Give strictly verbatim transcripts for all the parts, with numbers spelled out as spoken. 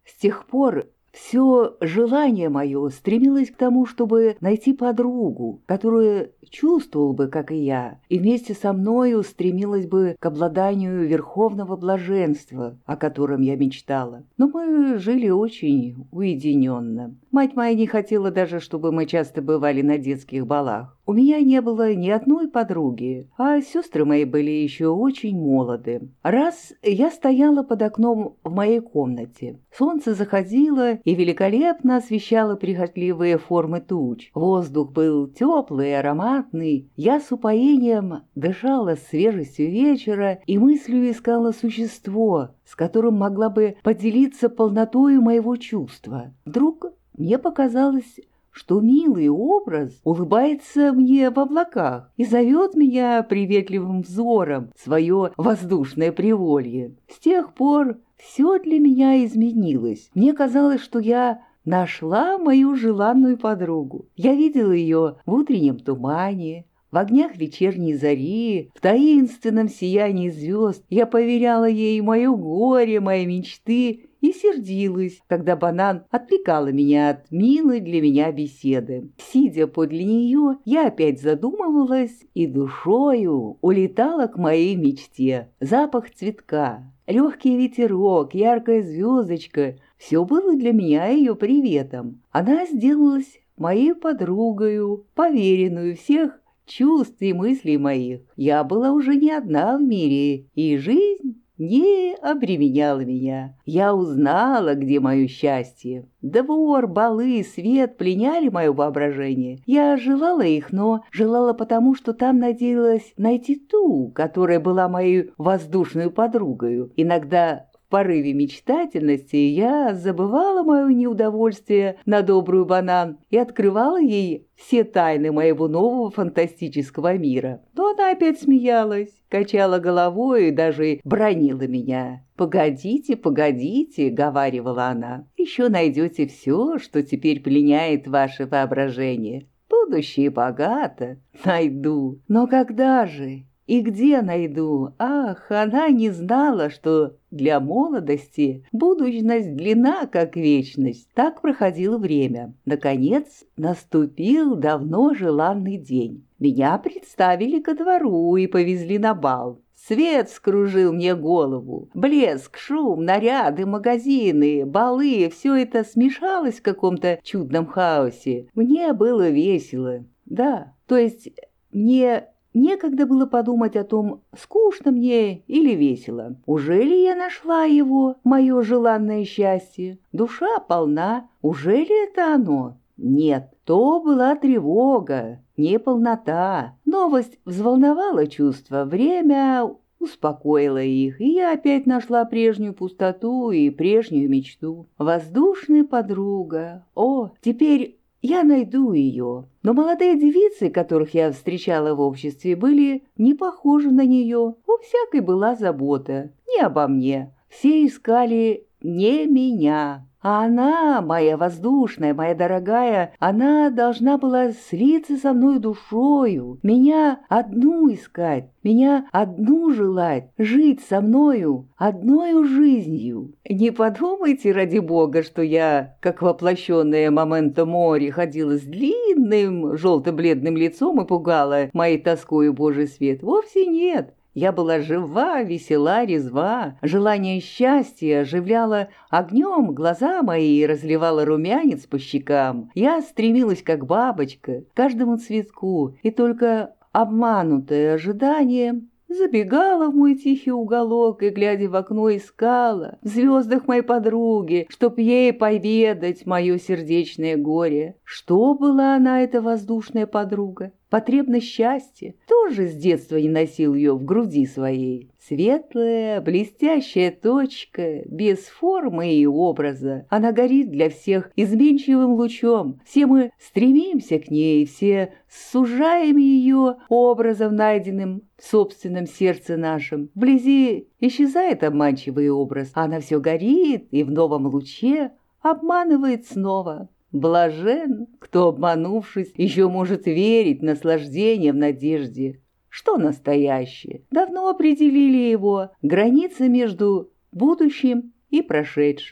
С тех пор все желание мое стремилось к тому, чтобы найти подругу, которая чувствовала бы, как и я, и вместе со мною стремилась бы к обладанию верховного блаженства, о котором я мечтала. Но мы жили очень уединенно. Мать моя не хотела даже, чтобы мы часто бывали на детских балах. У меня не было ни одной подруги, а сестры мои были еще очень молоды. Раз я стояла под окном в моей комнате. Солнце заходило и великолепно освещало прихотливые формы туч. Воздух был теплый и ароматный. Я с упоением дышала свежестью вечера и мыслью искала существо, с которым могла бы поделиться полнотою моего чувства. Вдруг мне показалось, что милый образ улыбается мне в облаках и зовет меня приветливым взором в свое воздушное приволье. С тех пор все для меня изменилось. Мне казалось, что я нашла мою желанную подругу. Я видела ее в утреннем тумане, в огнях вечерней зари, в таинственном сиянии звезд. Я поверяла ей мое горе, мои мечты, и сердилась, когда банан отвлекала меня от милой для меня беседы. Сидя подле нее, я опять задумывалась и душою улетала к моей мечте. Запах цветка, легкий ветерок, яркая звездочка — все было для меня ее приветом. Она сделалась моей подругою, поверенную всех чувств и мыслей моих. Я была уже не одна в мире, и жизнь не обременяла меня. Я узнала, где мое счастье. Двор, балы, свет пленяли мое воображение. Я желала их, но желала потому, что там надеялась найти ту, которая была моей воздушной подругою. Иногда в порыве мечтательности я забывала мое неудовольствие на добрую банан и открывала ей все тайны моего нового фантастического мира. Но она опять смеялась, качала головой и даже бранила меня. «Погодите, погодите», — говаривала она, — «еще найдете все, что теперь пленяет ваше воображение. Будущее богато. Найду. Но когда же? И где найду? Ах, она не знала, что для молодости будущность длинна, как вечность». Так проходило время. Наконец наступил давно желанный день. Меня представили ко двору и повезли на бал. Свет вскружил мне голову. Блеск, шум, наряды, магазины, балы — все это смешалось в каком-то чудном хаосе. Мне было весело. Да, то есть мне некогда было подумать о том, скучно мне или весело. Ужели я нашла его, мое желанное счастье? Душа полна. Ужели это оно? Нет, то была тревога, не полнота. Новость взволновала чувства, время успокоило их, и я опять нашла прежнюю пустоту и прежнюю мечту. Воздушная подруга. О, теперь я найду ее. Но молодые девицы, которых я встречала в обществе, были не похожи на нее. У всякой была забота, не обо мне. Все искали не меня. А она, моя воздушная, моя дорогая, она должна была слиться со мной душою, меня одну искать, меня одну желать, жить со мною одною жизнью. Не подумайте, ради бога, что я, как воплощенная Моменто Мори, ходила с длинным желто-бледным лицом и пугала моей тоскою Божий свет. Вовсе нет. Я была жива, весела, резва. Желание счастья оживляло огнем глаза мои и разливало румянец по щекам. Я стремилась, как бабочка, к каждому цветку, и только обманутое ожидание забегала в мой тихий уголок и, глядя в окно, искала в звездах моей подруги, чтоб ей поведать мое сердечное горе. Что была она, эта воздушная подруга? Потребность счастья. Тоже с детства не носил ее в груди своей. Светлая, блестящая точка, без формы и образа. Она горит для всех изменчивым лучом. Все мы стремимся к ней, все сужаем ее образом, найденным в собственном сердце нашем. Вблизи исчезает обманчивый образ, а она все горит и в новом луче обманывает снова. Блажен, кто, обманувшись, еще может верить в наслаждение, в надежде. Что настоящее? Давно определили его. Граница между будущим и прошедшим.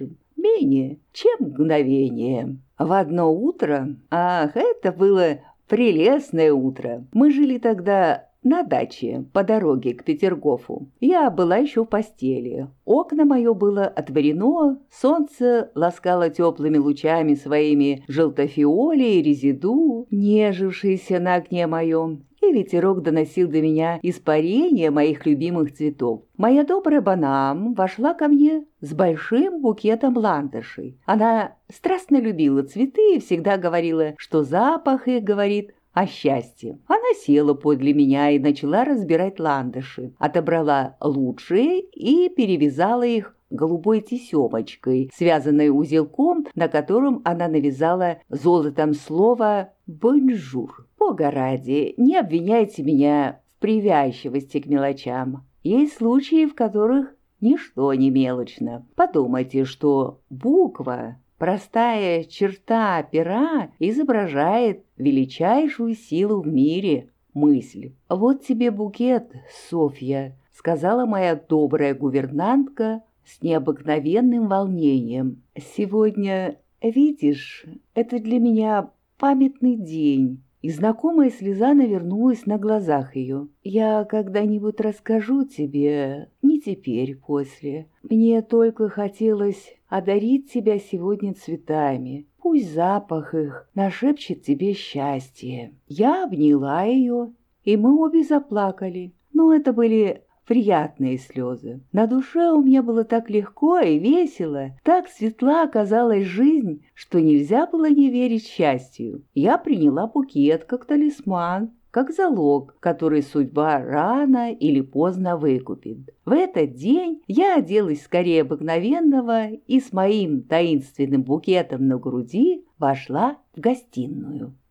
менее, чем мгновение. В одно утро, ах, это было прелестное утро. Мы жили тогда на даче по дороге к Петергофу. Я была еще в постели. Окно мое было отворено, солнце ласкало теплыми лучами своими желтофиоли и резиду, нежившиеся на окне моем, и ветерок доносил до меня испарение моих любимых цветов. Моя добрая Банам вошла ко мне с большим букетом ландышей. Она страстно любила цветы и всегда говорила, что запах их говорит о счастье. Она села подле меня и начала разбирать ландыши, отобрала лучшие и перевязала их голубой тесемочкой, связанной узелком, на котором она навязала золотом слово «бонжур». Бога ради, не обвиняйте меня в привязчивости к мелочам. Есть случаи, в которых ничто не мелочно. Подумайте, что буква, простая черта пера, изображает величайшую силу в мире — мысль. «Вот тебе букет, Софья», — сказала моя добрая гувернантка с необыкновенным волнением. «Сегодня, видишь, это для меня памятный день». И знакомая слеза навернулась на глазах ее. «Я когда-нибудь расскажу тебе, не теперь, после. Мне только хотелось одарить тебя сегодня цветами. Пусть запах их нашепчет тебе счастье». Я обняла ее, и мы обе заплакали. Но это были приятные слезы. На душе у меня было так легко и весело, так светла оказалась жизнь, что нельзя было не верить счастью. Я приняла букет как талисман, как залог, который судьба рано или поздно выкупит. В этот день я оделась скорее обыкновенного и с моим таинственным букетом на груди вошла в гостиную.